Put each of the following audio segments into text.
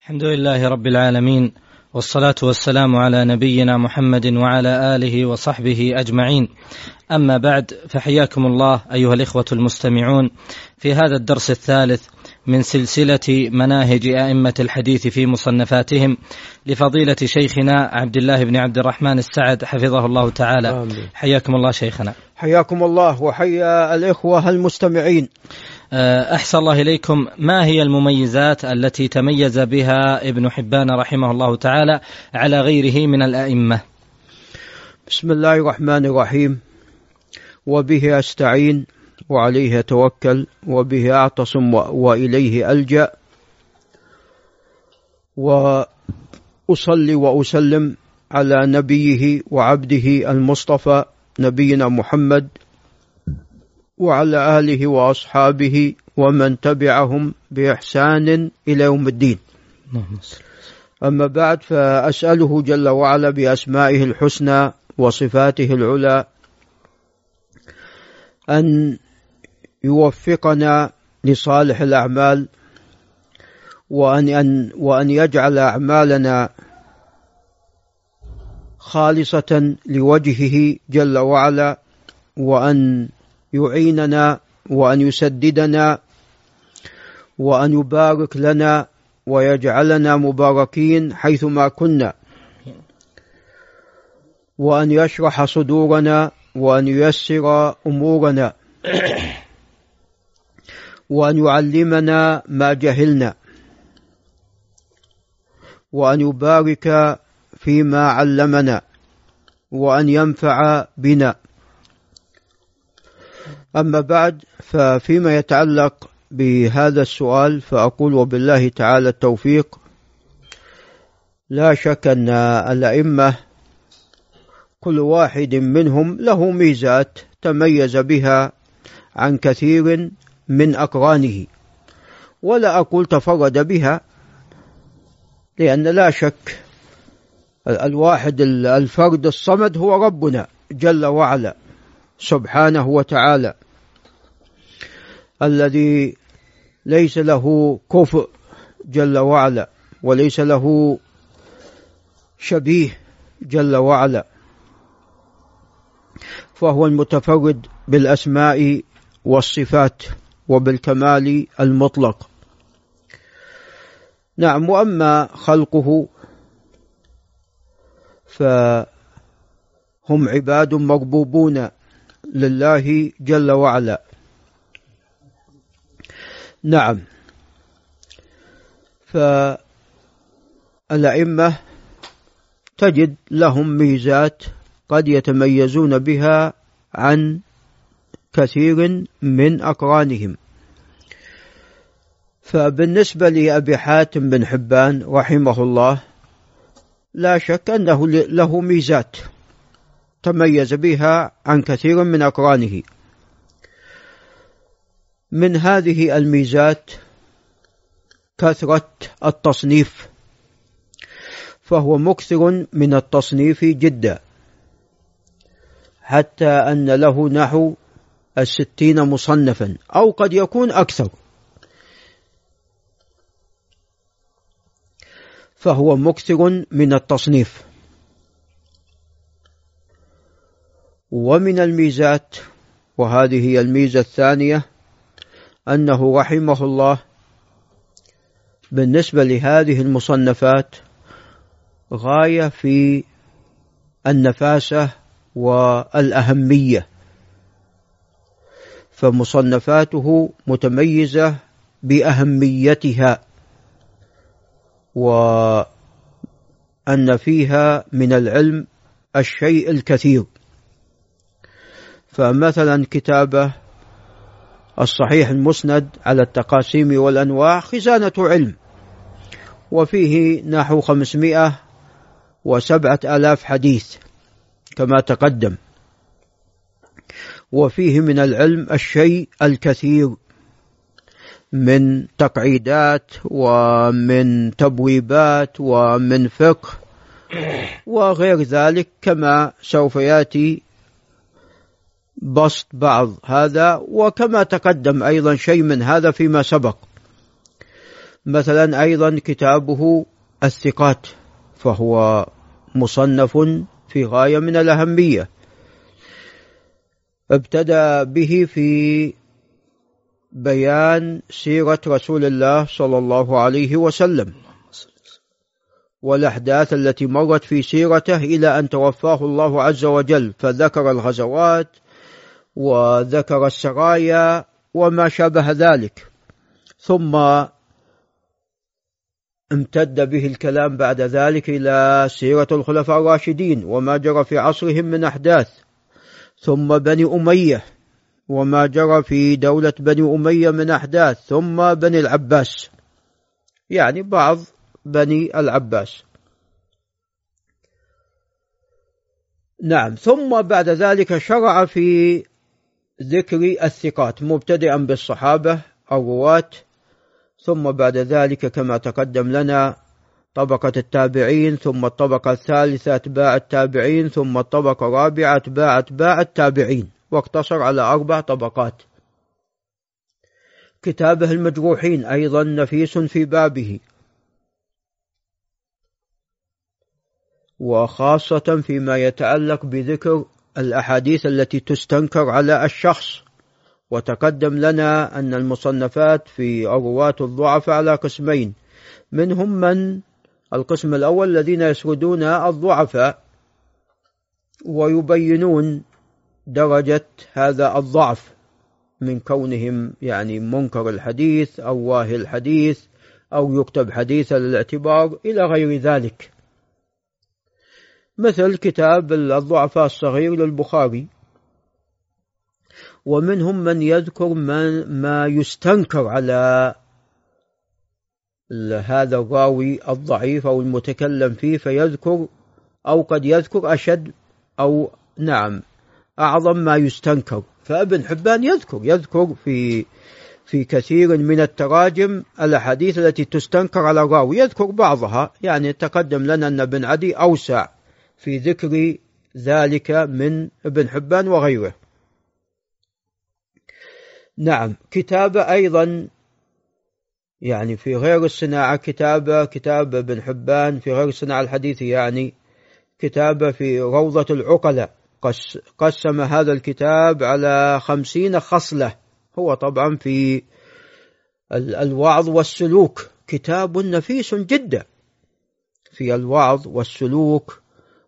الحمد لله رب العالمين، والصلاة والسلام على نبينا محمد وعلى آله وصحبه أجمعين. أما بعد، فحياكم الله أيها الإخوة المستمعون في هذا الدرس الثالث من سلسلة مناهج أئمة الحديث في مصنفاتهم لفضيلة شيخنا عبد الله بن عبد الرحمن السعد حفظه الله تعالى. آمين. حياكم الله شيخنا. حياكم الله وحيا الإخوة المستمعين. أحسن الله إليكم، ما هي المميزات التي تميز بها ابن حبان رحمه الله تعالى على غيره من الأئمة؟ بسم الله الرحمن الرحيم، وبه أستعين وعليه أتوكل وبه أعتصم وإليه ألجأ، وأصلي وأسلم على نبيه وعبده المصطفى نبينا محمد وعلى آله وأصحابه ومن تبعهم بإحسان إلى يوم الدين. أما بعد، فأسأله جل وعلا بأسمائه الحسنى وصفاته العلى أن يوفقنا لصالح الأعمال، وأن يجعل أعمالنا خالصة لوجهه جل وعلا، وأن يعيننا وأن يسددنا وأن يبارك لنا ويجعلنا مباركين حيثما كنا، وأن يشرح صدورنا وأن ييسر أمورنا وأن يعلمنا ما جهلنا وأن يبارك فيما علمنا وأن ينفع بنا. أما بعد، ففيما يتعلق بهذا السؤال فأقول وبالله تعالى التوفيق. لا شك أن الأئمة كل واحد منهم له ميزات تميز بها عن كثير من أقرانه، ولا أقول تفرد بها، لأن لا شك الواحد الفرد الصمد هو ربنا جل وعلا سبحانه وتعالى، الذي ليس له كفء جل وعلا وليس له شبيه جل وعلا، فهو المتفرد بالأسماء والصفات وبالكمال المطلق. نعم، وأما خلقه فهم عباد مربوبون لله جل وعلا. نعم، فالأئمة تجد لهم ميزات قد يتميزون بها عن كثير من أقرانهم. فبالنسبة لأبي حاتم بن حبان رحمه الله، لا شك أنه له ميزات تميز بها عن كثير من أقرانه. من هذه الميزات كثرة التصنيف، فهو مكثر من التصنيف جدا، حتى أن له نحو 60 مصنفا أو قد يكون أكثر، فهو مكثر من التصنيف. ومن الميزات، وهذه هي الميزة الثانية، أنه رحمه الله بالنسبة لهذه المصنفات غاية في النفاسة والأهمية، فمصنفاته متميزة بأهميتها، وأن فيها من العلم الشيء الكثير. فمثلا كتابه الصحيح المسند على التقاسيم والأنواع خزانة علم، وفيه نحو 507,000 حديث كما تقدم، وفيه من العلم الشيء الكثير من تقعيدات ومن تبويبات ومن فقه وغير ذلك، كما سوف يأتي بسط بعض هذا، وكما تقدم أيضا شيء من هذا فيما سبق. مثلا أيضا كتابه الثقات، فهو مصنف في غاية من الأهمية، ابتدأ به في بيان سيرة رسول الله صلى الله عليه وسلم والأحداث التي مرت في سيرته إلى أن توفاه الله عز وجل، فذكر الغزوات وذكر السرايا وما شابه ذلك. ثم امتد به الكلام بعد ذلك إلى سيرة الخلفاء الراشدين وما جرى في عصرهم من أحداث، ثم بني أمية وما جرى في دولة بني أمية من أحداث، ثم بني العباس، يعني بعض بني العباس. نعم. ثم بعد ذلك شرع في ذكر الثقات مبتدئا بالصحابة الرواة، ثم بعد ذلك كما تقدم لنا طبقة التابعين، ثم الطبقة الثالثة أتباع التابعين، ثم الطبقة الرابعة أتباع التابعين، واقتصر على 4 طبقات. كتابه المجروحين أيضا نفيس في بابه، وخاصة فيما يتعلق بذكر الأحاديث التي تستنكر على الشخص. وتقدم لنا أن المصنفات في الرواة الضعفاء على قسمين، منهم من القسم الأول الذين يسردون الضعفاء ويبينون درجة هذا الضعف من كونهم يعني منكر الحديث أو واهي الحديث أو يكتب حديثا للاعتبار إلى غير ذلك، مثل كتاب الضعفاء الصغير للبخاري. ومنهم من يذكر ما يستنكر على هذا الراوي الضعيف أو المتكلم فيه، فيذكر أو قد يذكر أشد أو نعم أعظم ما يستنكر. فابن حبان يذكر في كثير من التراجم الأحاديث التي تستنكر على الراوي، يذكر بعضها، يعني تقدم لنا أن ابن عدي أوسع في ذكر ذلك من ابن حبان وغيره. نعم. كتاب أيضا يعني في غير الصناعة، كتاب ابن حبان في غير الصناعة الحديث، يعني كتاب في روضة العقلاء، قسم هذا الكتاب على 50 خصلة. هو طبعا في الوعظ والسلوك كتاب نفيس جدا في الوعظ والسلوك،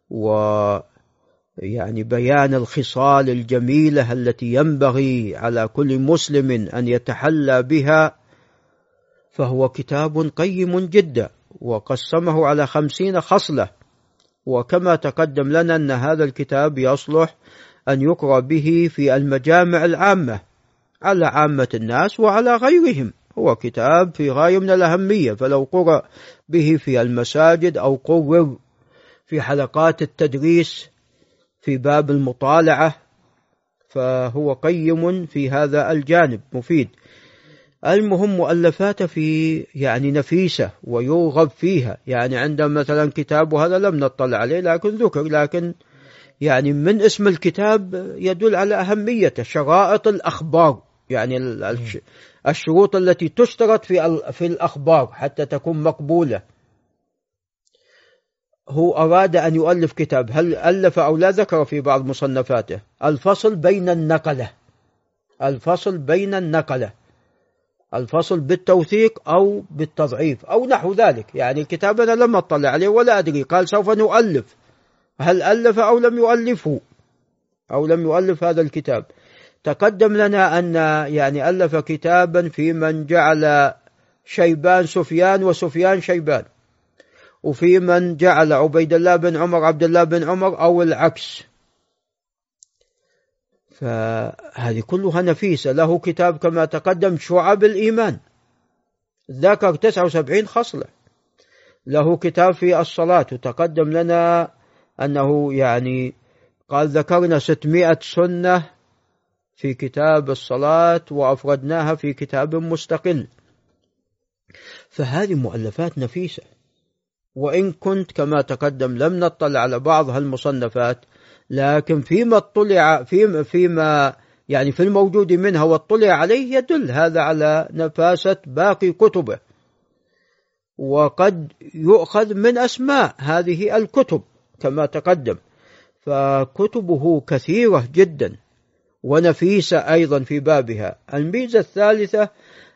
ويعني بيان الخصال الجميلة التي ينبغي على كل مسلم أن يتحلى بها، فهو كتاب قيم جدا وقسمه على 50 خصلة. وكما تقدم لنا أن هذا الكتاب يصلح أن يقرأ به في المجامع العامة على عامة الناس وعلى غيرهم، هو كتاب في غاية من الأهمية، فلو قرأ به في المساجد أو قرر في حلقات التدريس في باب المطالعة فهو قيم في هذا الجانب مفيد. المهم مؤلفاته في يعني نفيسة ويرغب فيها، يعني عندما مثلا كتاب هذا لم نطلع عليه لكن ذكر، لكن يعني من اسم الكتاب يدل على أهميته. شرائط الأخبار، يعني الشروط التي تشترط في الأخبار حتى تكون مقبولة. هو أراد أن يؤلف كتاب، هل ألف أو لا؟ ذكر في بعض مصنفاته الفصل بين النقلة، الفصل بالتوثيق أو بالتضعيف أو نحو ذلك. يعني الكتاب أنا لم أطلع عليه ولا أدري، قال سوف نؤلف، هل ألف أو لم يؤلفه أو لم يؤلف هذا الكتاب؟ تقدم لنا أن يعني ألف كتابا في من جعل شيبان سفيان وسفيان شيبان، وفي من جعل عبيد الله بن عمر عبد الله بن عمر أو العكس. فهذه كلها نفيسة. له كتاب كما تقدم شعب الإيمان، ذكر 79 خصلة. له كتاب في الصلاة، وتقدم لنا أنه يعني قال ذكرنا 600 سنة في كتاب الصلاة وأفردناها في كتاب مستقل. فهذه مؤلفات نفيسة، وإن كنت كما تقدم لم نطلع على بعض هالمصنفات، لكن فيما يعني في الموجود منها واطلع عليه يدل هذا على نفاسة باقي كتبه. وقد يؤخذ من أسماء هذه الكتب كما تقدم، فكتبه كثيرة جدا ونفيسة أيضا في بابها. الميزة الثالثة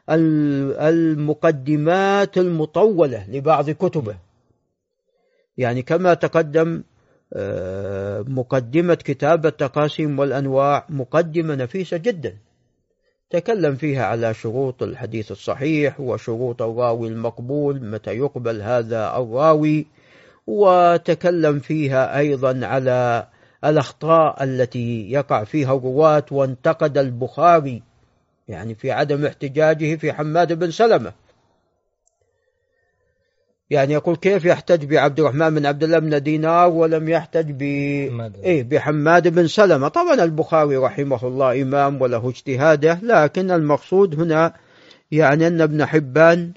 المقدمات المطولة لبعض كتبه، يعني كما تقدم مقدمة كتاب التقاسيم والأنواع مقدمة نفيسة جدا، تكلم فيها على شروط الحديث الصحيح وشروط الراوي المقبول، متى يقبل هذا الراوي، وتكلم فيها أيضا على الأخطاء التي يقع فيها الرواة، وانتقد البخاري يعني في عدم احتجاجه في حماد بن سلمة، يعني يقول كيف يحتج بعبد الرحمن بن عبد الله بن دينار ولم يحتج بحماد بن سلمة. طبعا البخاري رحمه الله إمام وله اجتهاده، لكن المقصود هنا يعني أن ابن حبان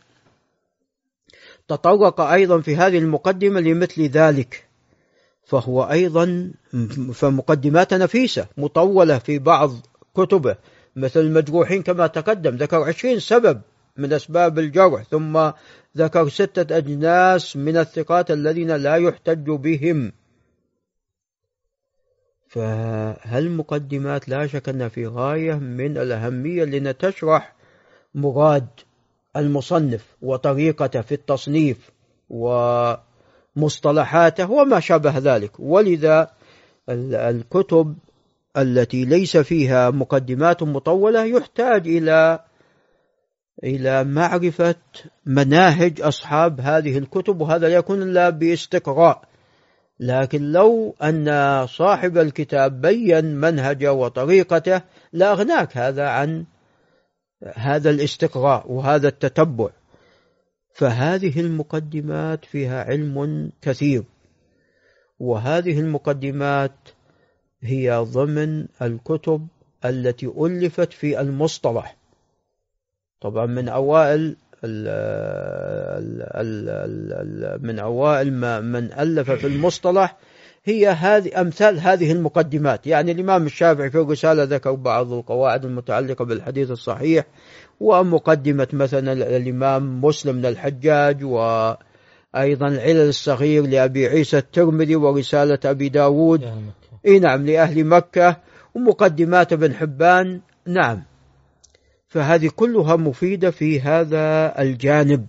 تطرق أيضا في هذه المقدمة لمثل ذلك، فهو أيضا فمقدمات نفيسة مطولة في بعض كتبه، مثل المجروحين كما تقدم ذكر 20 سبب من أسباب الجرح، ثم ذكر 6 أجناس من الثقات الذين لا يحتج بهم. فهالمقدمات لا شك أنها في غاية من الأهمية لنتشرح مراد المصنف وطريقته في التصنيف ومصطلحاته وما شابه ذلك. ولذا الكتب التي ليس فيها مقدمات مطولة يحتاج إلى معرفة مناهج أصحاب هذه الكتب، وهذا لا يكون إلا باستقراء. لكن لو أن صاحب الكتاب بين منهجه وطريقته لا أغناك هذا عن هذا الاستقراء وهذا التتبع. فهذه المقدمات فيها علم كثير، وهذه المقدمات هي ضمن الكتب التي ألفت في المصطلح. طبعا من أوائل من ألف في المصطلح هي هذه أمثال هذه المقدمات. يعني الإمام الشافعي في الرسالة ذكر بعض القواعد المتعلقة بالحديث الصحيح، ومقدمة مثلا الإمام مسلم بن الحجاج، وأيضا العلل الصغير لأبي عيسى الترمذي، ورسالة أبي داود نعم لأهل مكة، ومقدمات ابن حبان. نعم، فهذه كلها مفيدة في هذا الجانب.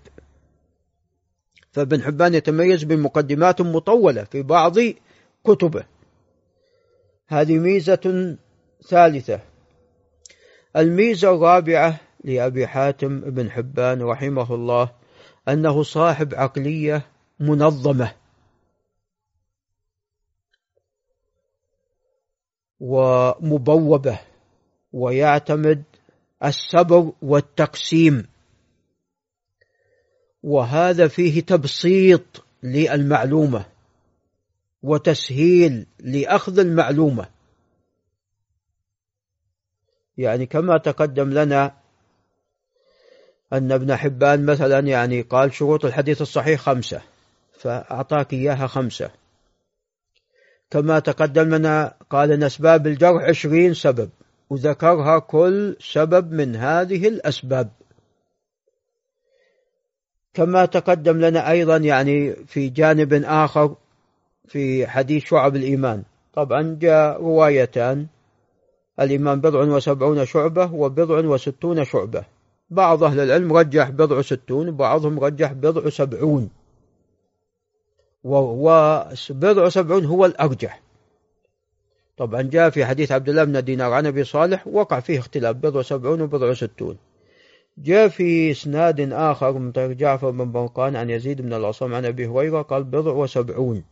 فابن حبان يتميز بمقدمات مطولة في بعض كتبه، هذه ميزة ثالثة. الميزة الرابعة لأبي حاتم بن حبان رحمه الله أنه صاحب عقلية منظمة ومبوبة، ويعتمد الصبر والتقسيم، وهذا فيه تبسيط للمعلومة وتسهيل لأخذ المعلومة. يعني كما تقدم لنا أن ابن حبان مثلا يعني قال شروط الحديث الصحيح 5، فأعطاك إياها 5. كما تقدم لنا قال أن أسباب الجرح 20 سبب، وذكرها كل سبب من هذه الأسباب. كما تقدم لنا أيضا يعني في جانب آخر في حديث شعب الإيمان، طبعا جاء روايتان، الإيمان 70 شعبة و60 شعبة. بعض أهل العلم رجح 60 وبعضهم رجح 70، و70 هو الأرجح. طبعا جاء في حديث عبد الله بن دينار عن أبي صالح وقع فيه اختلاف 70 و60. جاء في إسناد آخر من طريق جعفر بن برقان عن يزيد بن العصام عن أبي هريرة قال 70.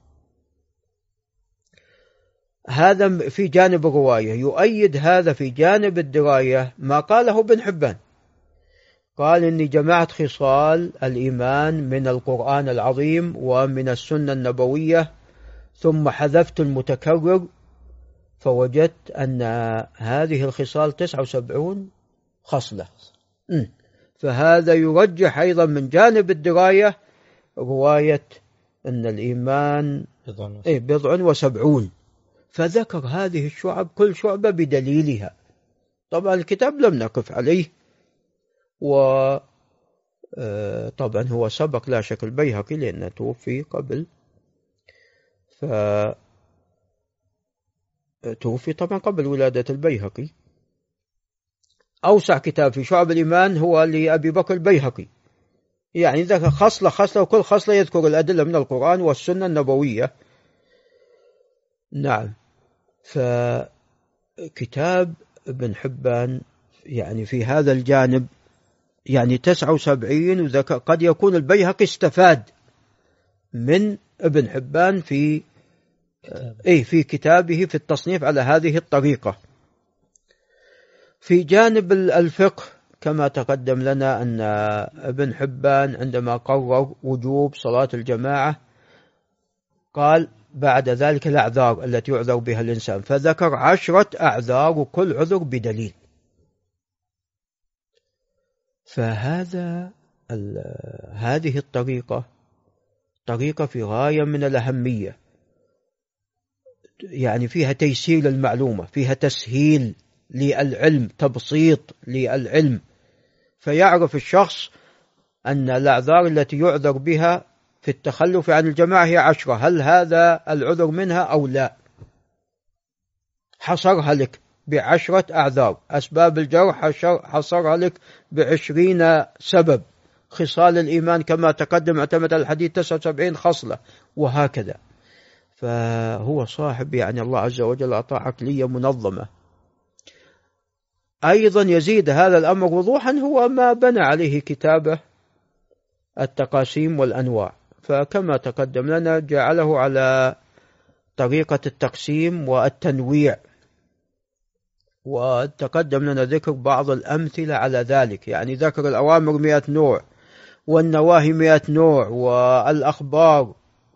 هذا في جانب الرواية. يؤيد هذا في جانب الدراية ما قاله ابن حبان، قال إني جمعت خصال الإيمان من القرآن العظيم ومن السنة النبوية، ثم حذفت المتكرر فوجدت أن هذه الخصال 79 خصلة. فهذا يرجح أيضا من جانب الدراية رواية أن الإيمان 70. فذكر هذه الشعب كل شعبة بدليلها. طبعا الكتاب لم نقف عليه، طبعا هو سبق لا شك البيهقي لأنه توفي قبل، توفي طبعا قبل ولادة البيهقي. أوسع كتاب في شعب الإيمان هو لأبي بكر البيهقي، يعني ذكر خصلة وكل خصلة يذكر الأدلة من القرآن والسنة النبوية. نعم. فكتاب ابن حبان يعني في هذا الجانب يعني 79، وذكر قد يكون البيهقي استفاد من ابن حبان في كتابه في التصنيف على هذه الطريقة. في جانب الفقه كما تقدم لنا أن ابن حبان عندما قرر وجوب صلاة الجماعة قال بعد ذلك الأعذار التي يعذر بها الإنسان، فذكر 10 أعذار وكل عذر بدليل. هذه الطريقة طريقة في غاية من الأهمية، يعني فيها تيسير المعلومة، فيها تسهيل للعلم، تبسيط للعلم، فيعرف الشخص أن الأعذار التي يعذر بها في التخلف عن الجماعة هي 10، هل هذا العذر منها أو لا؟ حصرها لك ب10 أعذار. أسباب الجرح حصرها لك ب20 سبب. خصال الإيمان كما تقدم اعتمد الحديث 79 خصلة، وهكذا. فهو صاحب يعني الله عز وجل أعطاه عقلية منظمة. أيضا يزيد هذا الأمر وضوحا هو ما بنى عليه كتابه التقاسيم والأنواع، فكما تقدم لنا جعله على طريقة التقسيم والتنويع، وتقدم لنا ذكر بعض الأمثلة على ذلك، يعني ذكر الأوامر 100 نوع والنواهي 100 نوع والأخبار،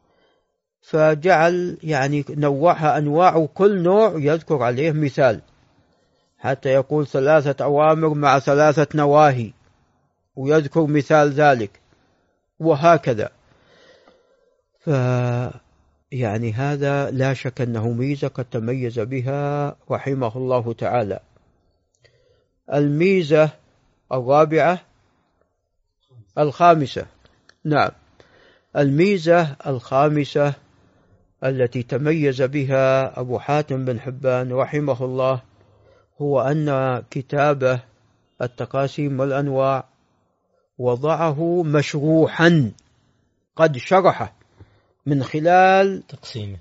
فجعل يعني نوعها أنواع وكل نوع يذكر عليه مثال، حتى يقول 3 أوامر مع 3 نواهي ويذكر مثال ذلك، وهكذا. يعني هذا لا شك أنه ميزة قد تميز بها رحمه الله تعالى. الميزة الخامسة، نعم، الميزة الخامسة التي تميز بها أبو حاتم بن حبان رحمه الله هو أن كتابه التقاسيم والأنواع وضعه مشروحا، قد شرحه من خلال تقسيمه،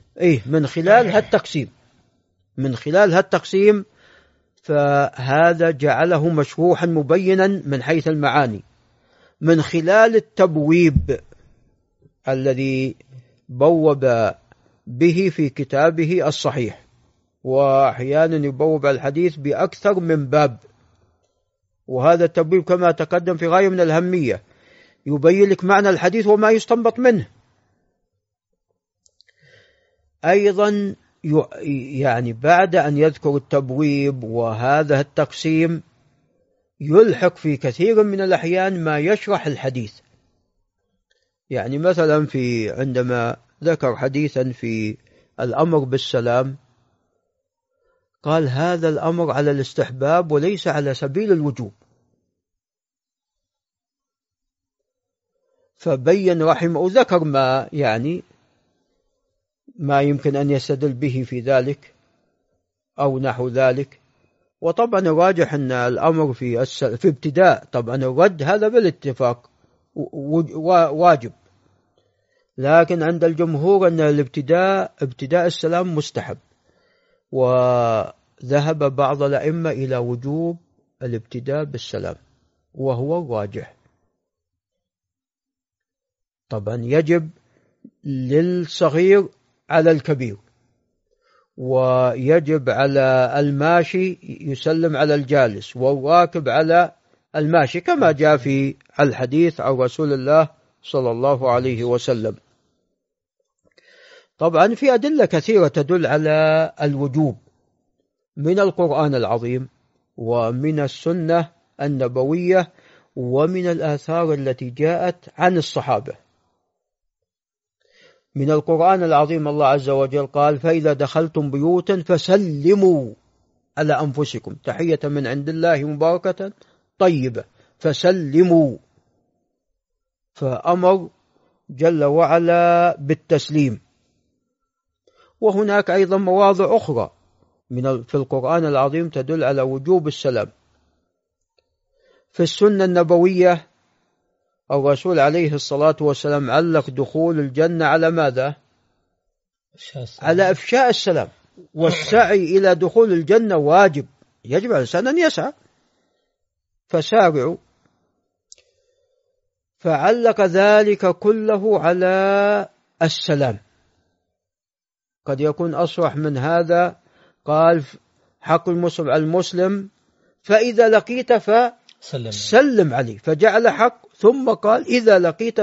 من خلال هالتقسيم، فهذا جعله مشروحا مبينا من حيث المعاني، من خلال التبويب الذي بوب به في كتابه الصحيح، وأحيانا يبوب الحديث بأكثر من باب، وهذا التبويب كما تقدم في غاية من الأهمية، يبين لك معنى الحديث وما يستنبط منه. أيضا يعني بعد أن يذكر التبويب وهذا التقسيم يلحق في كثير من الأحيان ما يشرح الحديث، يعني مثلا عندما ذكر حديثا في الأمر بالسلام قال هذا الأمر على الاستحباب وليس على سبيل الوجوب، فبين رحمه وذكر ما يمكن أن يستدل به في ذلك أو نحو ذلك. وطبعا الراجح أن الأمر في ابتداء، طبعا الرد هذا بالاتفاق واجب، لكن عند الجمهور أن ابتداء السلام مستحب، وذهب بعض الأئمة إلى وجوب الابتداء بالسلام وهو الراجح. طبعا يجب للصغير على الكبير، ويجب على الماشي يسلم على الجالس، والراكب على الماشي، كما جاء في الحديث عن رسول الله صلى الله عليه وسلم. طبعا في أدلة كثيرة تدل على الوجوب من القرآن العظيم ومن السنة النبوية ومن الآثار التي جاءت عن الصحابة. من القرآن العظيم الله عز وجل قال فإذا دخلتم بيوتا فسلموا على أنفسكم تحية من عند الله مباركة طيبة، فسلموا. فأمر جل وعلا بالتسليم. وهناك أيضا مواضع أخرى في القرآن العظيم تدل على وجوب السلام. في السنة النبوية الرسول عليه الصلاة والسلام علق دخول الجنة على ماذا؟ على إفشاء السلام. والسعي إلى دخول الجنة واجب، يجب على الإنسان أن يسعى، فسارعوا. فعلق ذلك كله على السلام. قد يكون أصرح من هذا، قال حق المسلم على المسلم فإذا لقيت فسلم عليه، فجعل حق ثم قال إذا لقيت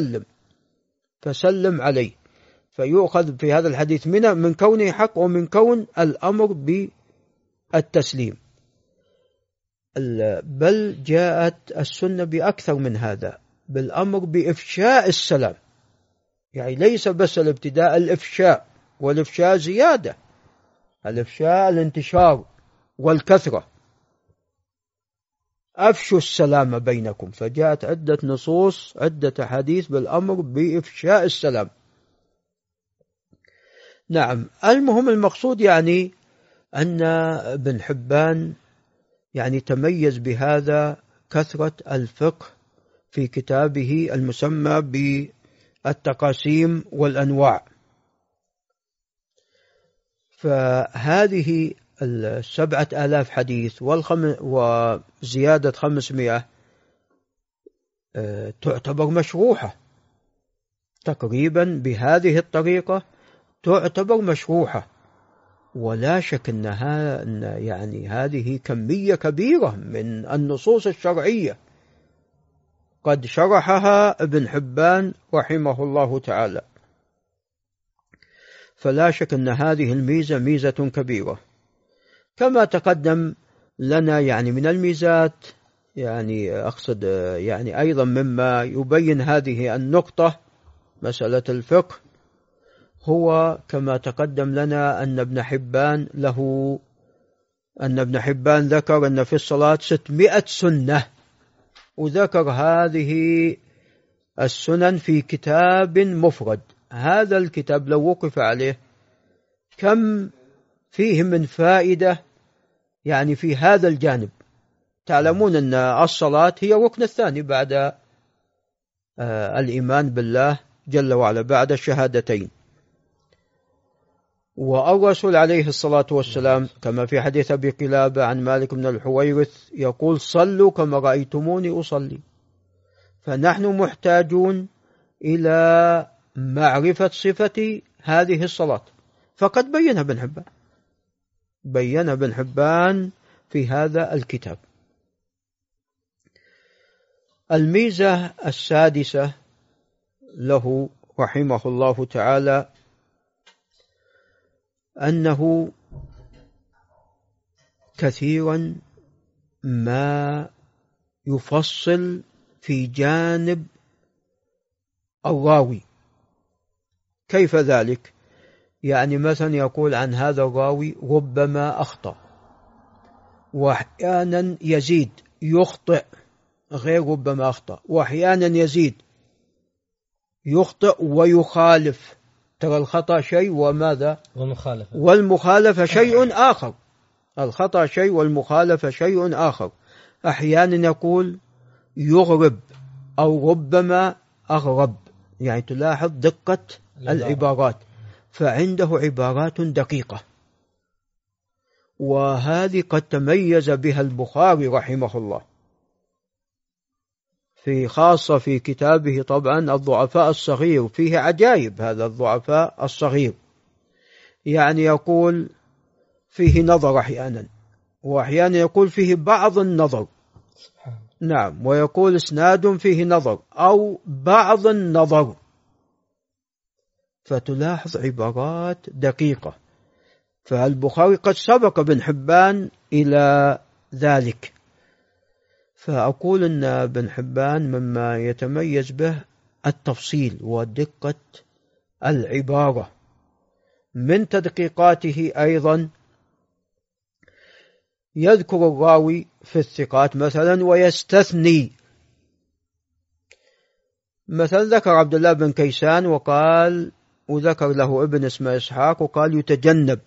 فسلم عليه. فيؤخذ في هذا الحديث من كونه حق ومن كون الأمر بالتسليم. بل جاءت السنة بأكثر من هذا، بالأمر بإفشاء السلام، يعني ليس بس الابتداء، الإفشاء، والإفشاء زيادة، الإفشاء الانتشار والكثرة. أفشوا السلام بينكم، فجاءت عدة نصوص، عدة حديث بالأمر بإفشاء السلام. نعم. المهم المقصود يعني أن ابن حبان يعني تميز بهذا كثرة الفقه في كتابه المسمى بالتقاسيم والأنواع. فهذه 7,000 حديث وزيادة 500 تعتبر مشروحة تقريبا بهذه الطريقة، تعتبر مشروحة. ولا شك أنها يعني هذه كمية كبيرة من النصوص الشرعية قد شرحها ابن حبان رحمه الله تعالى. فلا شك أن هذه الميزة ميزة كبيرة. كما تقدم لنا يعني من الميزات، يعني أقصد يعني أيضا مما يبين هذه النقطة مسألة الفقه، هو كما تقدم لنا أن ابن حبان ذكر أن في الصلاة 600 سنة، وذكر هذه السنن في كتاب مفرد. هذا الكتاب لو وقف عليه كم فيه من فائدة يعني في هذا الجانب. تعلمون أن الصلاة هي الركن الثاني بعد الإيمان بالله جل وعلا، بعد الشهادتين. والرسول عليه الصلاة والسلام كما في حديث أبي قلابة عن مالك بن الحويرث يقول صلوا كما رأيتموني أصلي. فنحن محتاجون إلى معرفة صفة هذه الصلاة، فقد بين ابن حبان في هذا الكتاب. الميزة السادسة له رحمه الله تعالى أنه كثيرا ما يفصل في جانب الراوي. كيف ذلك؟ يعني مثلا يقول عن هذا الراوي ربما أخطأ، وأحيانا يزيد يخطئ غير ربما أخطأ، وأحيانا يزيد يخطئ ويخالف. ترى الخطأ شيء وماذا؟ والمخالفة شيء آخر. الخطأ شيء والمخالفة شيء آخر. أحيانا يقول يغرب أو ربما أغرب، يعني تلاحظ دقة العبارات، فعنده عبارات دقيقة، وهذه قد تميز بها البخاري رحمه الله خاصة في كتابه طبعا الضعفاء الصغير. فيه عجائب هذا الضعفاء الصغير، يعني يقول فيه نظر أحيانا، وأحيانا يقول فيه بعض النظر. نعم. ويقول اسناد فيه نظر أو بعض النظر، فتلاحظ عبارات دقيقة. فالبخاري قد سبق ابن حبان إلى ذلك. فأقول أن ابن حبان مما يتميز به التفصيل ودقة العبارة. من تدقيقاته أيضا يذكر الراوي في الثقات مثلا ويستثني، مثلا ذكر عبد الله بن كيسان وقال، وذكر له ابن اسمه إسحاق وقال يتجنب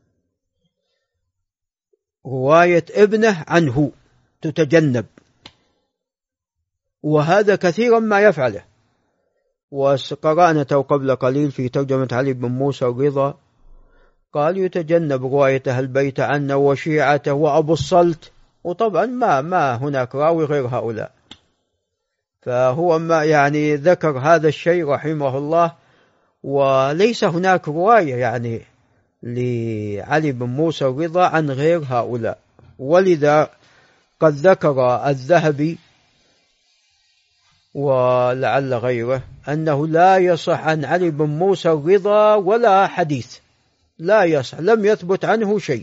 رواية ابنه عنه، تتجنب، وهذا كثيرا ما يفعله. وقرأنا قبل قليل في ترجمة علي بن موسى الرضا قال يتجنب رواية أهل البيت عنه وشيعته وأبو الصلت، وطبعا ما هناك راوي غير هؤلاء، فهو ما يعني ذكر هذا الشيء رحمه الله، وليس هناك رواية يعني لعلي بن موسى الرضا عن غير هؤلاء. ولذا قد ذكر الذهبي ولعل غيره أنه لا يصح عن علي بن موسى الرضا ولا حديث، لا يصح، لم يثبت عنه شيء.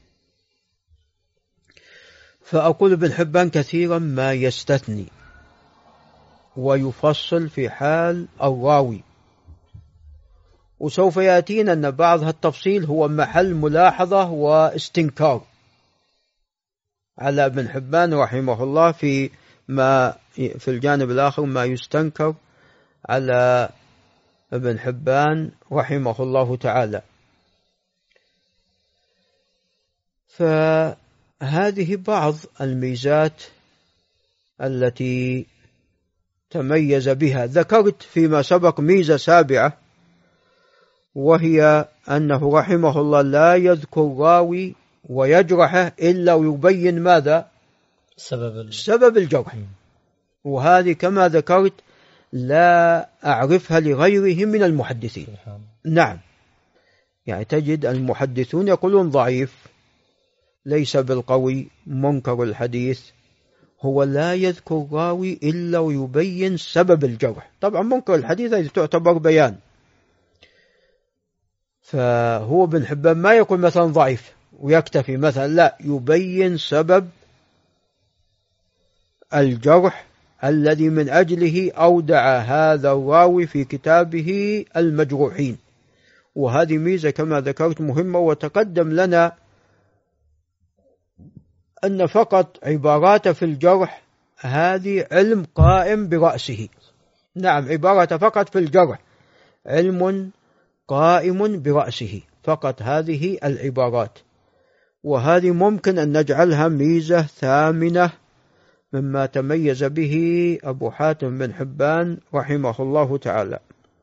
فأقول ابن حبان كثيرا ما يستثني ويفصل في حال الراوي، وسوف يأتينا أن بعض التفصيل هو محل ملاحظة واستنكار على ابن حبان رحمه الله، في الجانب الآخر ما يستنكر على ابن حبان رحمه الله تعالى. فهذه بعض الميزات التي تميز بها. ذكرت فيما سبق ميزة سابعة، وهي أنه رحمه الله لا يذكر راوي ويجرحه إلا ويبين ماذا؟ سبب الجرح. وهذه كما ذكرت لا أعرفها لغيره من المحدثين. نعم، يعني تجد المحدثون يقولون ضعيف، ليس بالقوي، منكر الحديث، هو لا يذكر راوي إلا ويبين سبب الجرح. طبعا منكر الحديث هذه تعتبر بيان، فهو ابن حبان ما يقول مثلا ضعيف ويكتفي مثلا، لا، يبين سبب الجرح الذي من أجله أودع هذا الراوي في كتابه المجروحين. وهذه ميزة كما ذكرت مهمة، وتقدم لنا أن فقط عباراته في الجرح هذه علم قائم برأسه. نعم، عبارة فقط في الجرح علم قائم برأسه، فقط هذه العبارات. وهذه ممكن أن نجعلها ميزة ثامنة مما تميز به أبو حاتم بن حبان رحمه الله تعالى.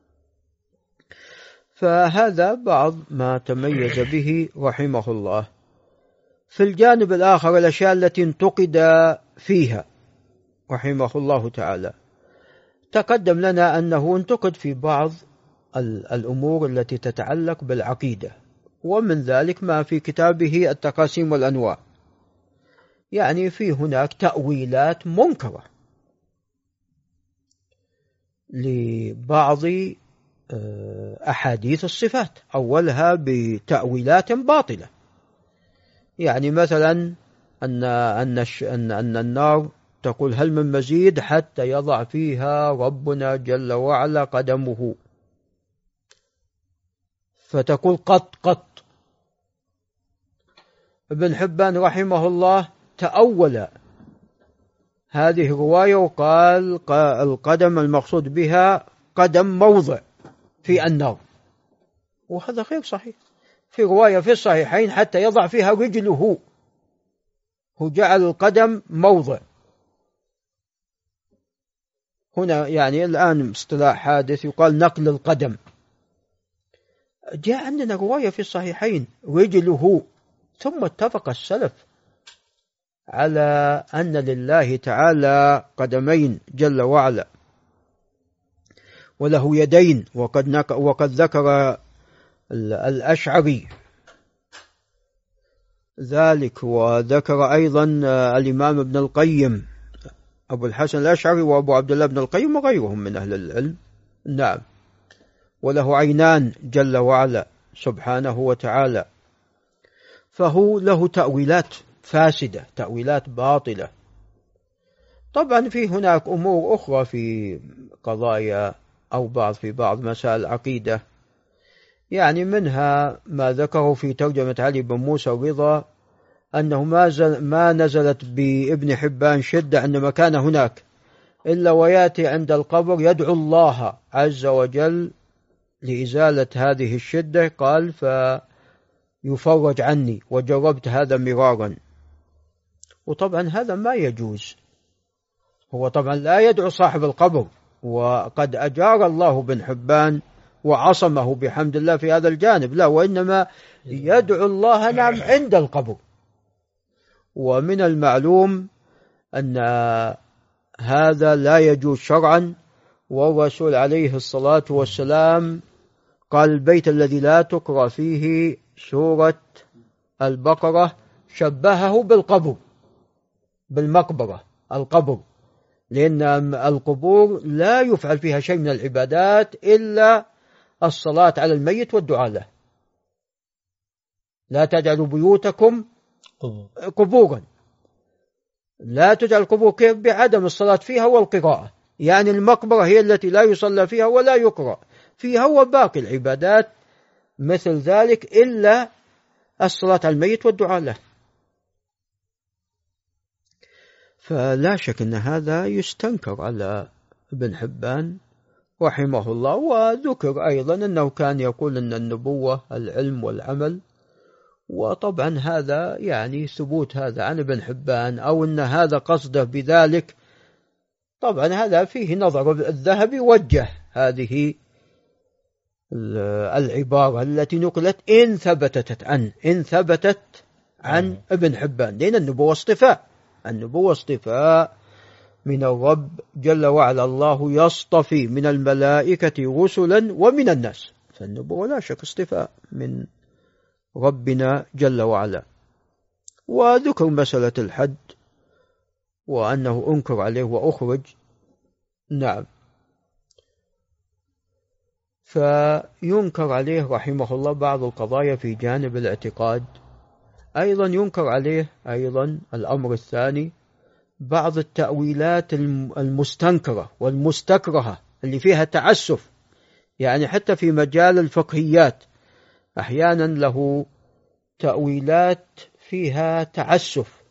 فهذا بعض ما تميز به رحمه الله. في الجانب الآخر الأشياء التي انتقد فيها رحمه الله تعالى، تقدم لنا أنه انتقد في بعض الأمور التي تتعلق بالعقيدة، ومن ذلك ما في كتابه التقاسيم والأنواع، يعني في هناك تأويلات منكرة لبعض أحاديث الصفات، أولها بتأويلات باطلة، يعني مثلا أن النار تقول هل من مزيد حتى يضع فيها ربنا جل وعلا قدمه، فتقول قط. ابن حبان رحمه الله تأول هذه الرواية وقال القدم المقصود بها قدم موضع في النار، وهذا غير صحيح. في رواية في الصحيحين حتى يضع فيها رجله، هو جعل القدم موضع. هنا يعني الآن اصطلاح حادث يقال نقل القدم. جاء عندنا رواية في الصحيحين رجله، ثم اتفق السلف على أن لله تعالى قدمين جل وعلا، وله يدين، وقد ذكر الأشعري ذلك، وذكر أيضا الإمام ابن القيم أبو الحسن الأشعري وأبو عبد الله بن القيم وغيرهم من أهل العلم. نعم، وله عينان جل وعلا سبحانه وتعالى. فهو له تأويلات فاسدة، تأويلات باطلة. طبعا في هناك أمور أخرى في قضايا أو في بعض مسائل العقيدة، يعني منها ما ذكره في ترجمة علي بن موسى الرضا أنه ما نزلت بابن حبان شدة عندما كان هناك إلا ويأتي عند القبر يدعو الله عز وجل لإزالة هذه الشدة، قال فيفرج عني، وجربت هذا مرارا. وطبعا هذا ما يجوز. هو طبعا لا يدعو صاحب القبر، وقد أجار الله بن حبان وعصمه بحمد الله في هذا الجانب، لا، وإنما يدعو الله نعم عند القبر. ومن المعلوم أن هذا لا يجوز شرعا، والرسول عليه الصلاة والسلام قال البيت الذي لا تقرأ فيه سورة البقرة شبهه بالقبر، بالمقبرة، القبر، لأن القبور لا يفعل فيها شيء من العبادات إلا الصلاة على الميت والدعاء له. لا تجعلوا بيوتكم قبورا، لا تجعل القبور كيف؟ بعدم الصلاة فيها والقراءة. يعني المقبرة هي التي لا يصلى فيها ولا يقرأ فيها، وباقي العبادات مثل ذلك إلا الصلاة على الميت والدعاء له. فلا شك أن هذا يستنكر على ابن حبان رحمه الله. وذكر أيضا أنه كان يقول أن النبوة العلم والعمل، وطبعا هذا يعني ثبوت هذا عن ابن حبان أو أن هذا قصده بذلك، طبعا هذا فيه نظر. الذهبي وجه هذه العبارة التي نقلت إن ثبتت عن ابن حبان، لأن النبوة اصطفاء، النبوة اصطفاء من الرب جل وعلا. الله يصطفي من الملائكة رسلا ومن الناس، فالنبوة لا شك اصطفاء من ربنا جل وعلا. وذكر مسألة الحد وأنه أنكر عليه وأخرج، نعم. فينكر عليه رحمه الله بعض القضايا في جانب الاعتقاد. أيضا ينكر عليه أيضا الأمر الثاني بعض التأويلات المستنكرة والمستكرهة اللي فيها تعسف، يعني حتى في مجال الفقهيات أحيانا له تأويلات فيها تعسف.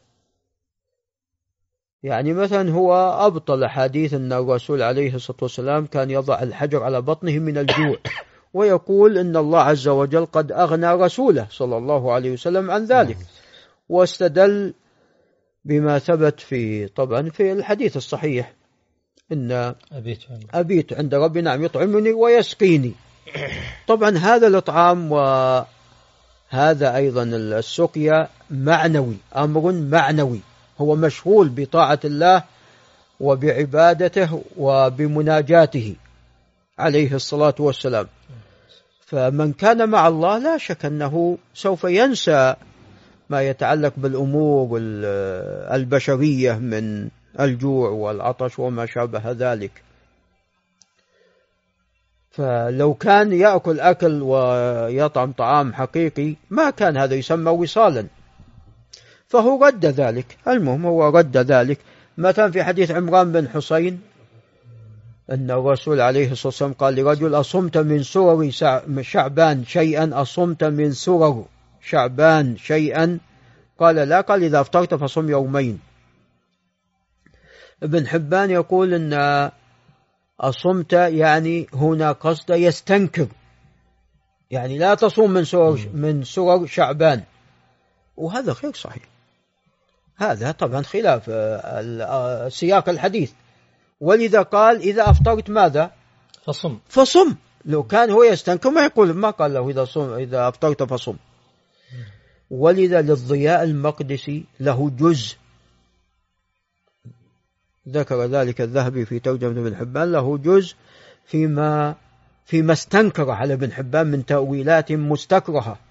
يعني مثلا هو أبطل حديث أن الرسول عليه الصلاة والسلام كان يضع الحجر على بطنه من الجوع، ويقول أن الله عز وجل قد أغنى رسوله صلى الله عليه وسلم عن ذلك، واستدل بما ثبت طبعا في الحديث الصحيح إن أبيت عند ربي نعم يطعمني ويسقيني. طبعا هذا الإطعام وهذا أيضا السقيا معنوي، أمر معنوي، هو مشغول بطاعة الله وبعبادته وبمناجاته عليه الصلاة والسلام. فمن كان مع الله لا شك أنه سوف ينسى ما يتعلق بالأمور البشرية من الجوع والعطش وما شابه ذلك. فلو كان يأكل أكل ويطعم طعام حقيقي ما كان هذا يسمى وصالا، فهو رد ذلك. المهم هو رد ذلك. مثلا في حديث عمران بن حسين أن الرسول عليه الصلاة والسلام قال لرجل أصمت من سرر شعبان شيئا، أصمت من سرر شعبان شيئا؟ قال لا. قال إذا أفطرت فصم يومين. ابن حبان يقول أن أصمت يعني هنا قصد يستنكر، يعني لا تصوم من سرر شعبان، وهذا غير صحيح. هذا طبعا خلاف سياق الحديث، ولذا قال إذا أفطرت ماذا؟ فصم. لو كان هو يستنكر ما يقول، ما قال له إذا أفطرت فصم. ولذا للضياء المقدسي له جزء ذكر ذلك الذهبي في ترجمة ابن حبان، له جزء فيما استنكر على ابن حبان من تأويلات مستكرهة.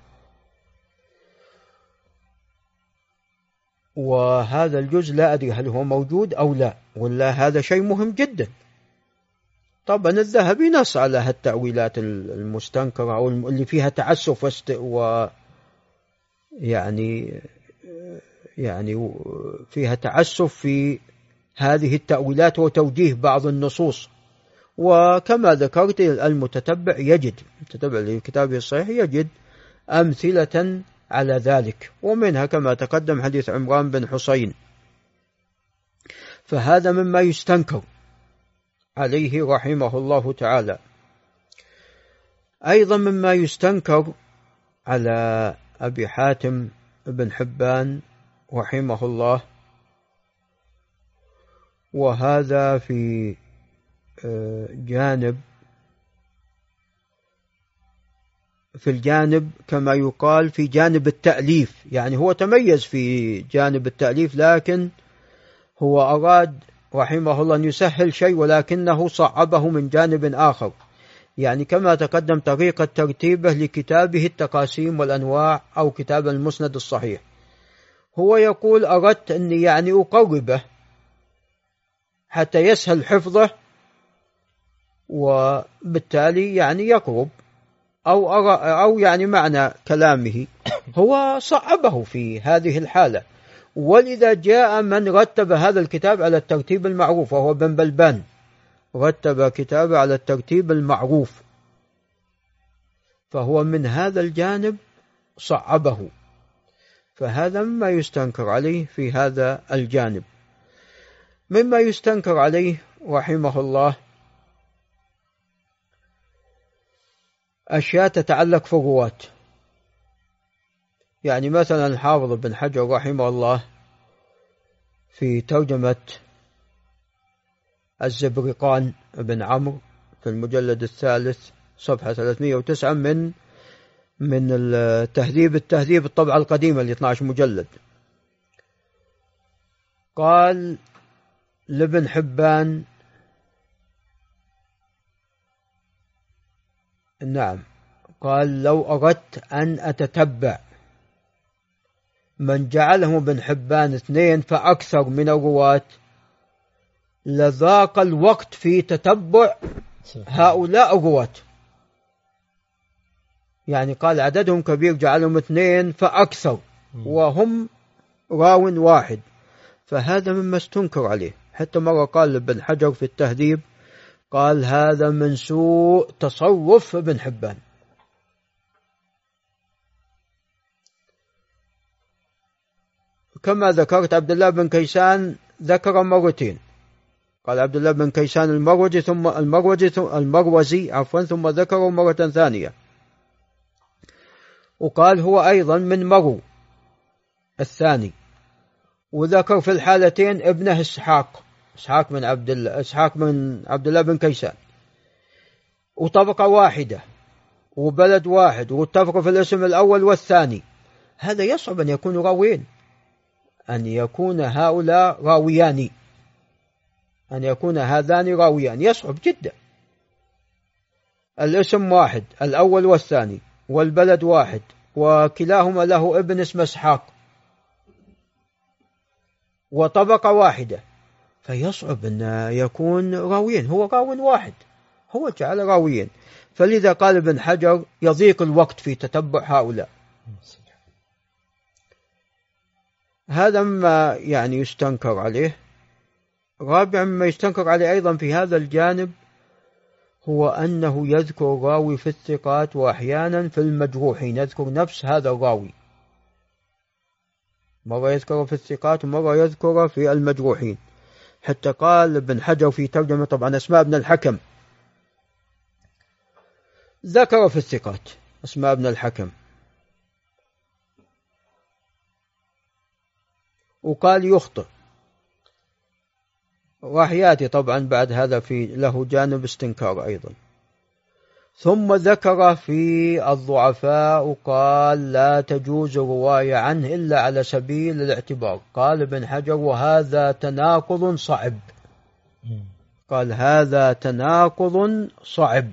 وهذا الجزء لا أدري هل هو موجود أو لا، ولا هذا شيء مهم جدا. طبعا الذهبي نص على هالتأويلات المستنكرة أو اللي فيها تعسف يعني فيها تعسف في هذه التأويلات وتوجيه بعض النصوص. وكما ذكرت المتتبع لكتابه الصحيح يجد أمثلة على ذلك، ومنها كما تقدم حديث عمران بن حسين. فهذا مما يستنكر عليه رحمه الله تعالى. أيضا مما يستنكر على أبي حاتم بن حبان رحمه الله، وهذا في الجانب كما يقال في جانب التأليف، يعني هو تميز في جانب التأليف، لكن هو أراد رحمه الله أن يسهل شيء ولكنه صعبه من جانب آخر، يعني كما تقدم طريقة ترتيبه لكتابه التقاسيم والأنواع أو كتاب المسند الصحيح. هو يقول أردت أني يعني أقربه حتى يسهل حفظه، وبالتالي يعني يقرب، أو يعني معنى كلامه هو صعبه في هذه الحالة. ولذا جاء من رتب هذا الكتاب على الترتيب المعروف، وهو بن بلبان، رتب كتابه على الترتيب المعروف، فهو من هذا الجانب صعبه، فهذا مما يستنكر عليه في هذا الجانب. مما يستنكر عليه رحمه الله أشياء تتعلق في الرواة، يعني مثلا الحافظ بن حجر رحمه الله في ترجمة الزبرقان بن عمرو في المجلد الثالث صفحة 309 من التهذيب الطبعة القديمة ل 12 مجلد، قال لابن حبان نعم، قال لو أردت أن أتتبع من جعلهم ابن حبان 2 فأكثر من الرواة لذاق الوقت في تتبع هؤلاء الرواة، يعني قال عددهم كبير جعلهم 2 فأكثر وهم راو واحد، فهذا مما استنكر عليه. حتى مرة قال ابن حجر في التهذيب، قال هذا من سوء تصرف ابن حبان. كما ذكرت عبد الله بن كيسان ذكر مرتين، قال عبد الله بن كيسان المروزي ثم ذكره مرة ثانية، وقال هو أيضا من مرو الثاني، وذكر في الحالتين ابنه إسحاق بن عبد الله بن كيسان، وطبقة واحدة وبلد واحد، واتفقوا في الاسم الأول والثاني. هذا يصعب أن يكونوا راويين، أن يكون هؤلاء راويان، أن يكون هذان راويان، يصعب جدا. الاسم واحد الأول والثاني، والبلد واحد، وكلاهما له ابن اسمه إسحاق، وطبقة واحدة، فيصعب أن يكون راويين. هو راو واحد، هو جعل راويين، فلذا قال ابن حجر يضيق الوقت في تتبع هؤلاء. هذا ما يعني يستنكر عليه. رابعا ما يستنكر عليه أيضا في هذا الجانب هو أنه يذكر راوي في الثقات وأحيانا في المجروحين، يذكر نفس هذا الراوي، مرة يذكر في الثقات ومرة يذكر في المجروحين. حتى قال ابن حجر في ترجمة طبعا أسماء بن الحكم، ذكر في الثقات أسماء بن الحكم، وقال يخطئ، راح يأتي طبعا بعد هذا في له جانب استنكار أيضا. ثم ذكر في الضعفاء وقال لا تجوز الرواية عنه إلا على سبيل الاعتبار. قال ابن حجر وهذا تناقض صعب، قال هذا تناقض صعب،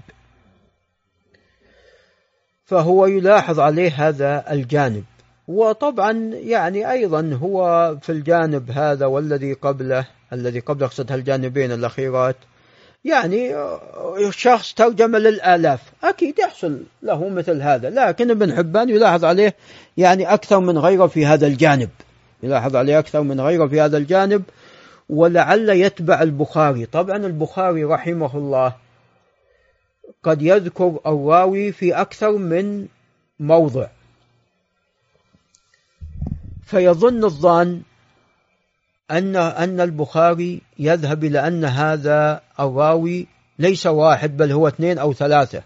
فهو يلاحظ عليه هذا الجانب. وطبعا يعني أيضا هو في الجانب هذا والذي قبله، الذي قبل أقصد هالجانبين الأخيرات، يعني شخص ترجم للآلاف أكيد يحصل له مثل هذا، لكن ابن حبان يلاحظ عليه يعني أكثر من غيره في هذا الجانب، يلاحظ عليه أكثر من غيره في هذا الجانب. ولعل يتبع البخاري. طبعا البخاري رحمه الله قد يذكر الراوي في أكثر من موضع، فيظن الظان أن البخاري يذهب إلى أن هذا الراوي ليس واحد بل هو 2 أو 3.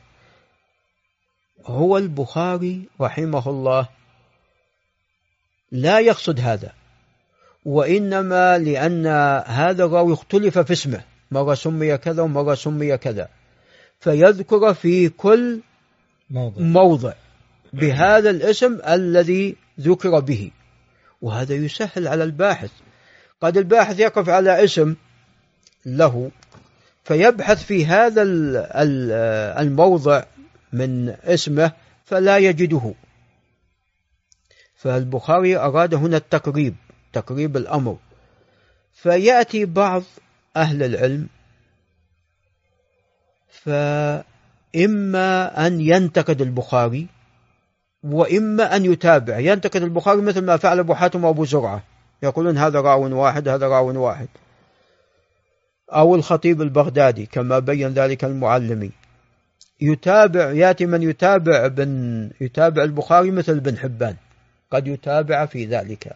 هو البخاري رحمه الله لا يقصد هذا، وإنما لأن هذا الراوي اختلف في اسمه، مرة سمي كذا ومرة سمي كذا، فيذكر في كل موضع بهذا الاسم الذي ذكر به، وهذا يسهل على الباحث. قد الباحث يقف على اسم له فيبحث في هذا الموضع من اسمه فلا يجده. فالبخاري أراد هنا التقريب، تقريب الأمر، فيأتي بعض أهل العلم فإما أن ينتقد البخاري وإما أن يتابع. ينتقد البخاري مثل ما فعل أبو حاتم وأبو زرعة، يقولون هذا راو واحد هذا راو واحد، أو الخطيب البغدادي كما بين ذلك المعلمي. يتابع، يأتي من يتابع البخاري مثل ابن حبان، قد يتابع في ذلك.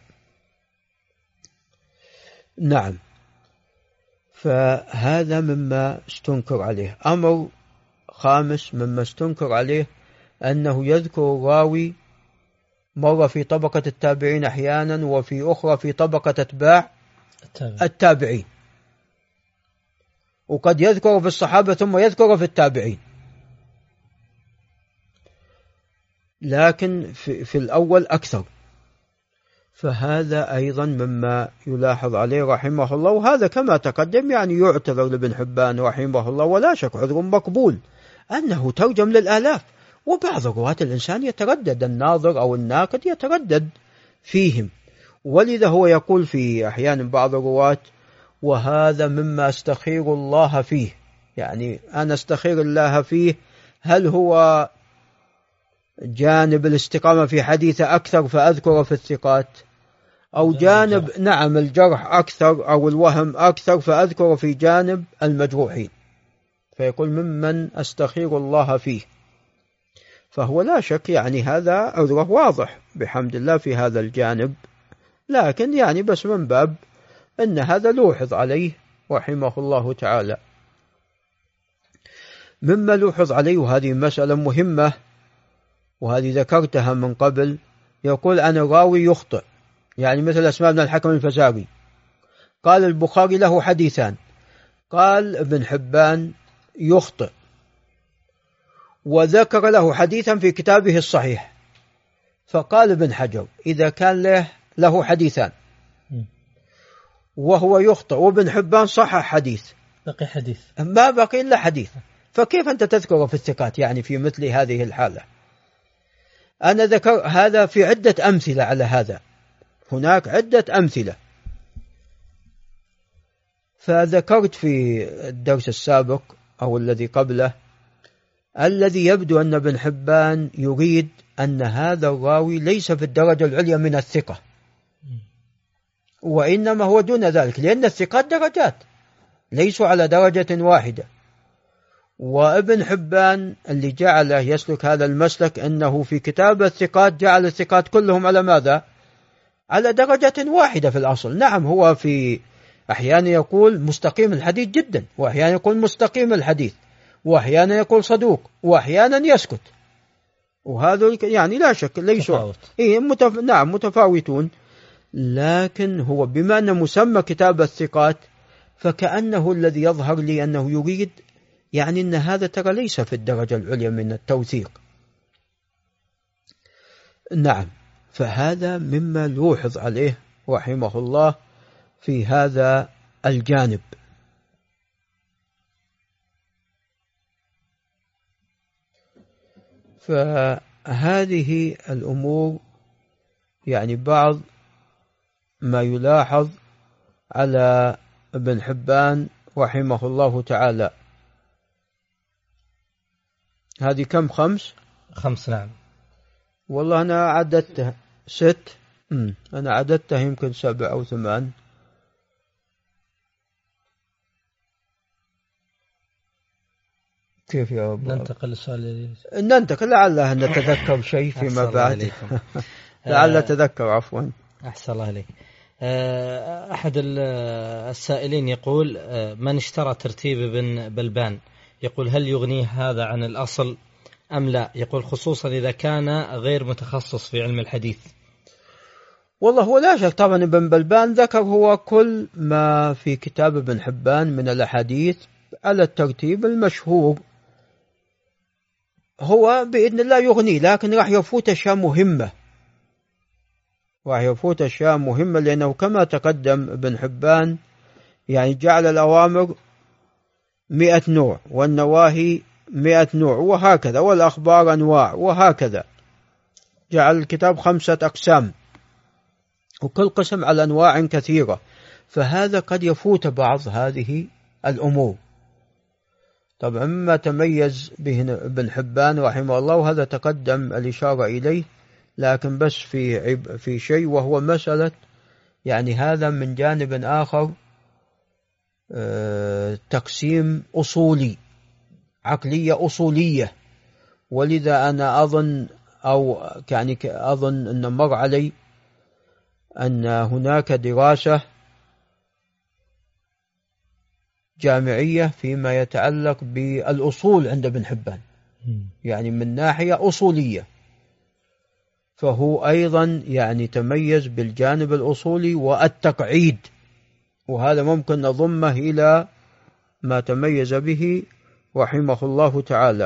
نعم، فهذا مما استنكر عليه. أمر خامس مما استنكر عليه أنه يذكر الراوي مرة في طبقة التابعين أحيانا، وفي أخرى في طبقة أتباع التابعين، وقد يذكر في الصحابة ثم يذكر في التابعين، لكن في الأول أكثر. فهذا أيضا مما يلاحظ عليه رحمه الله، وهذا كما تقدم يعني يعتذر لابن حبان رحمه الله، ولا شك عذر مقبول أنه ترجم للآلاف، وبعض رواة الإنسان يتردد، الناظر أو الناقد يتردد فيهم، ولذا هو يقول في أحيان بعض الرواة وهذا مما استخير الله فيه، يعني أنا استخير الله فيه، هل هو جانب الاستقامة في حديثه أكثر فأذكر في الثقات، أو جانب نعم الجرح أكثر أو الوهم أكثر فأذكر في جانب المجروحين، فيقول ممن أستخير الله فيه. فهو لا شك يعني هذا عذره واضح بحمد الله في هذا الجانب، لكن يعني بس من باب أن هذا لوحظ عليه رحمه الله تعالى. مما لوحظ عليه، وهذه مسألة مهمة وهذه ذكرتها من قبل، يقول أنا راوي يخطئ، يعني مثل أسماء بن الحكم الفزاري، قال البخاري له حديثان، قال ابن حبان يخطئ، وذكر له حديثا في كتابه الصحيح، فقال ابن حجر إذا كان له حديثان وهو يخطئ وابن حبان صحح حديث، بقي حديث، ما بقي إلا حديث، فكيف أنت تذكر في الثقات يعني في مثل هذه الحالة؟ أنا ذكر هذا في عدة أمثلة على هذا، هناك عدة أمثلة، فذكرت في الدرس السابق أو الذي قبله الذي يبدو أن ابن حبان يريد أن هذا الراوي ليس في الدرجة العليا من الثقة، وإنما هو دون ذلك، لأن الثقات درجات ليسوا على درجة واحدة. وابن حبان اللي جعله يسلك هذا المسلك أنه في كتاب الثقات جعل الثقات كلهم على ماذا؟ على درجة واحدة في الأصل. نعم، هو في أحيانا يقول مستقيم الحديث جدا، وأحيانا يقول مستقيم الحديث، وأحيانا يقول صدوق، وأحيانا يسكت، وهذا يعني لا شك ليسوا نعم متفاوتون، لكن هو بما أنه مسمى كتاب الثقات فكأنه الذي يظهر لي أنه يريد يعني أن هذا ترى ليس في الدرجة العليا من التوثيق. نعم، فهذا مما لوحظ عليه رحمه الله في هذا الجانب. فهذه الأمور يعني بعض ما يلاحظ على ابن حبان رحمه الله تعالى. هذه كم؟ 5 نعم. والله أنا عددتها 6. أنا عددتها يمكن 7 أو 8. كيف يا أبو؟ ننتقل للسؤال. ننتقل لعله نتذكر شيء فيما بعد. لعل تذكر. عفوا. أحسن الله عليك. أحد السائلين يقول من اشترى ترتيب ابن بلبان يقول هل يغنيه هذا عن الأصل أم لا؟ يقول خصوصا إذا كان غير متخصص في علم الحديث. والله هو لا شك طبعا ابن بلبان ذكر هو كل ما في كتاب ابن حبان من الأحاديث على الترتيب المشهور، هو بإذن الله يغني، لكن راح يفوت أشياء مهمة، لأنه كما تقدم ابن حبان يعني جعل الأوامر 100 نوع والنواهي 100 نوع وهكذا، والأخبار أنواع وهكذا، جعل الكتاب 5 أقسام وكل قسم على أنواع كثيرة، فهذا قد يفوت بعض هذه الأمور. طبعا مما تميز به ابن حبان رحمه الله، وهذا تقدم الإشارة إليه، لكن بس في شيء، وهو مسألة يعني هذا من جانب آخر تقسيم أصولي، عقلية أصولية. ولذا أنا أظن أن مر علي أن هناك دراسة جامعية فيما يتعلق بالأصول عند ابن حبان، يعني من ناحية أصولية، فهو أيضا يعني تميز بالجانب الأصولي والتقعيد، وهذا ممكن نضمه إلى ما تميز به رحمه الله تعالى.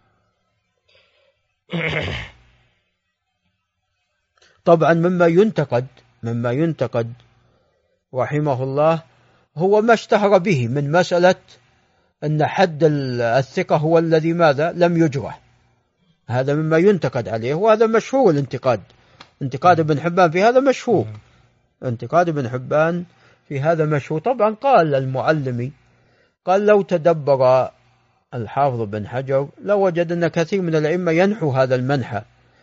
طبعا مما ينتقد رحمه الله هو ما اشتهر به من مسألة أن حد الثقة هو الذي ماذا لم يجرح، هذا مما ينتقد عليه، وهذا مشهور الانتقاد. انتقاد ابن حبان في هذا مشهور، طبعا قال المعلمي، قال لو تدبر الحافظ بن حجر لوجد أن كثير من الأئمة ينحو هذا المنحى،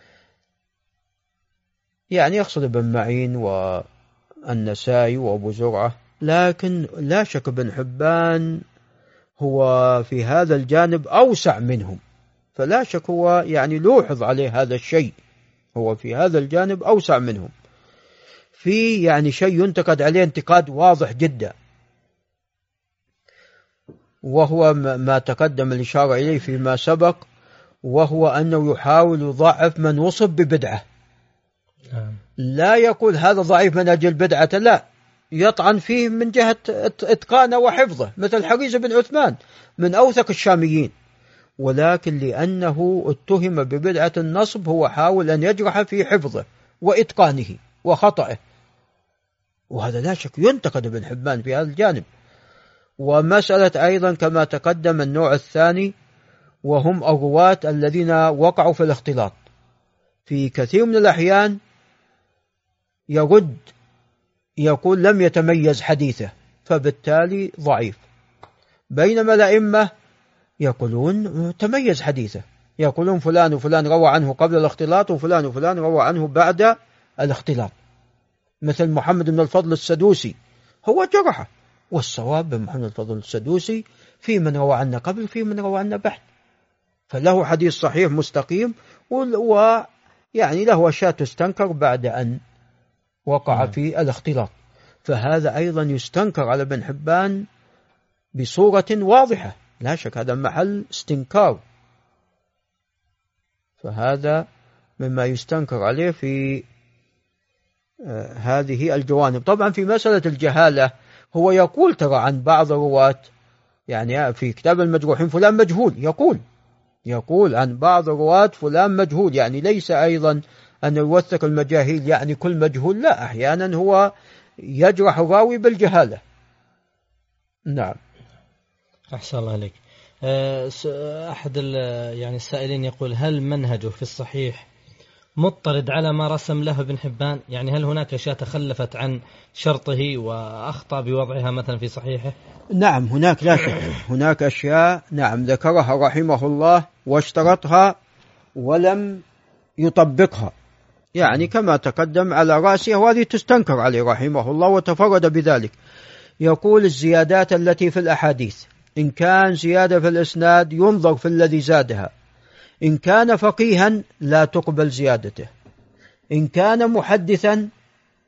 يعني يقصد ابن معين والنسائي وأبو زرعة، لكن لا شك ابن حبان هو في هذا الجانب أوسع منهم، فلا شك هو يعني لوحظ عليه هذا الشيء، هو في هذا الجانب أوسع منهم، في يعني شيء ينتقد عليه انتقاد واضح جدا، وهو ما تقدم الإشارة إليه فيما سبق، وهو أنه يحاول يضعف من وصف ببدعة، لا يقول هذا ضعيف من أجل بدعة، لا، يطعن فيه من جهة إتقانه وحفظه، مثل حريز بن عثمان من أوثق الشاميين، ولكن لأنه اتهم ببدعة النصب هو حاول أن يجرح في حفظه وإتقانه وخطئه، وهذا لا شك ينتقد ابن حبان في هذا الجانب. ومسألة أيضا كما تقدم النوع الثاني، وهم الرواة الذين وقعوا في الاختلاط، في كثير من الأحيان يقول لم يتميز حديثه فبالتالي ضعيف، بينما الأئمة يقولون تميز حديثه، يقولون فلان وفلان روى عنه قبل الاختلاط وفلان وفلان روى عنه بعد الاختلاط، مثل محمد بن الفضل السدوسي هو جرحه، والصواب بمحمد الفضل السدوسي في من روى عنه قبل في من روى عنه بعد، فله حديث صحيح مستقيم، ويعني له أشياء تستنكر بعد أن وقع في الاختلاط، فهذا أيضا يستنكر على ابن حبان بصورة واضحة، لا شك هذا محل استنكار، فهذا مما يستنكر عليه في هذه الجوانب. طبعا في مسألة الجهالة هو يقول ترى عن بعض الرواة، يعني في كتاب المجروحين فلان مجهول، يقول عن بعض الرواة فلان مجهول، يعني ليس أيضا أن يوثق المجاهيل يعني كل مجهول، لا، أحيانا هو يجرح الراوي بالجهالة. نعم. أحسن الله عليك. أحد يعني السائلين يقول هل منهجه في الصحيح مضطرد على ما رسم له ابن حبان؟ يعني هل هناك أشياء تخلفت عن شرطه وأخطأ بوضعها مثلا في صحيحه؟ نعم، هناك لا شك، هناك أشياء نعم ذكرها رحمه الله واشترطها ولم يطبقها، يعني كما تقدم على رأسه، وهذه تستنكر عليه رحمه الله وتفرد بذلك. يقول الزيادات التي في الأحاديث إن كان زيادة في الإسناد ينظر في الذي زادها، إن كان فقيها لا تقبل زيادته، إن كان محدثا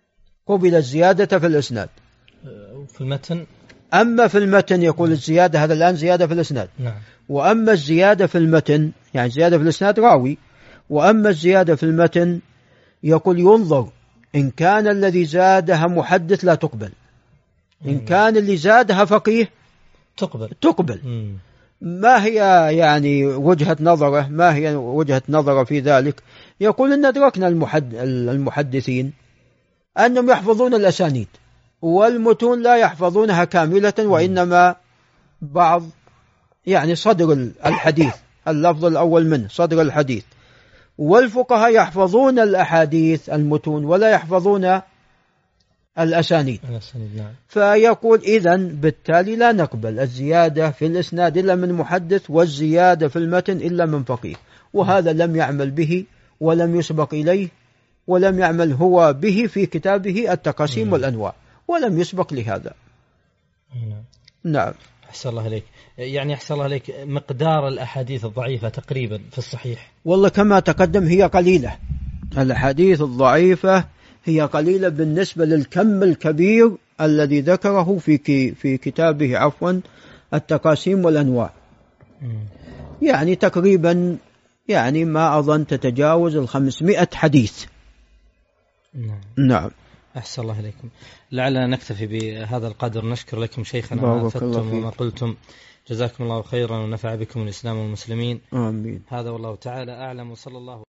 قبل الزيادة في الإسناد. في المتن، أما في المتن يقول الزيادة، هذا الآن زيادة في الإسناد. نعم. وأما الزيادة في المتن يعني زيادة في الإسناد راوي، وأما الزيادة في المتن يقول ينظر إن كان الذي زادها محدث لا تقبل، إن كان اللي زادها فقيه تقبل. ما هي يعني وجهة نظره؟ ما هي وجهة نظره في ذلك؟ يقول إن أدركنا المحدثين أنهم يحفظون الأسانيد والمتون لا يحفظونها كاملة، وإنما بعض يعني صدر الحديث، اللفظ الأول منه صدر الحديث، والفقهاء يحفظون الأحاديث المتون ولا يحفظون الأسانيد. نعم. فيقول إذن بالتالي لا نقبل الزيادة في الإسناد إلا من محدث، والزيادة في المتن إلا من فقيه، وهذا لم يعمل به ولم يسبق إليه، ولم يعمل هو به في كتابه التقاسيم والأنواع، ولم يسبق لهذا. نعم. أحسن الله عليك. يعني أحسن الله عليك، مقدار الأحاديث الضعيفة تقريبا في الصحيح؟ والله كما تقدم هي قليلة، الأحاديث الضعيفة هي قليلة بالنسبة للكم الكبير الذي ذكره في كتابه التقاسيم والأنواع. يعني تقريبا يعني ما أظن تتجاوز 500 حديث. نعم. أحسن الله عليكم. لعلنا نكتفي بهذا القدر. نشكر لكم شيخنا ما أفدتم وما قلتم، جزاكم الله خيرا ونفع بكم الإسلام والمسلمين. آمين. هذا والله تعالى أعلم، وصلى الله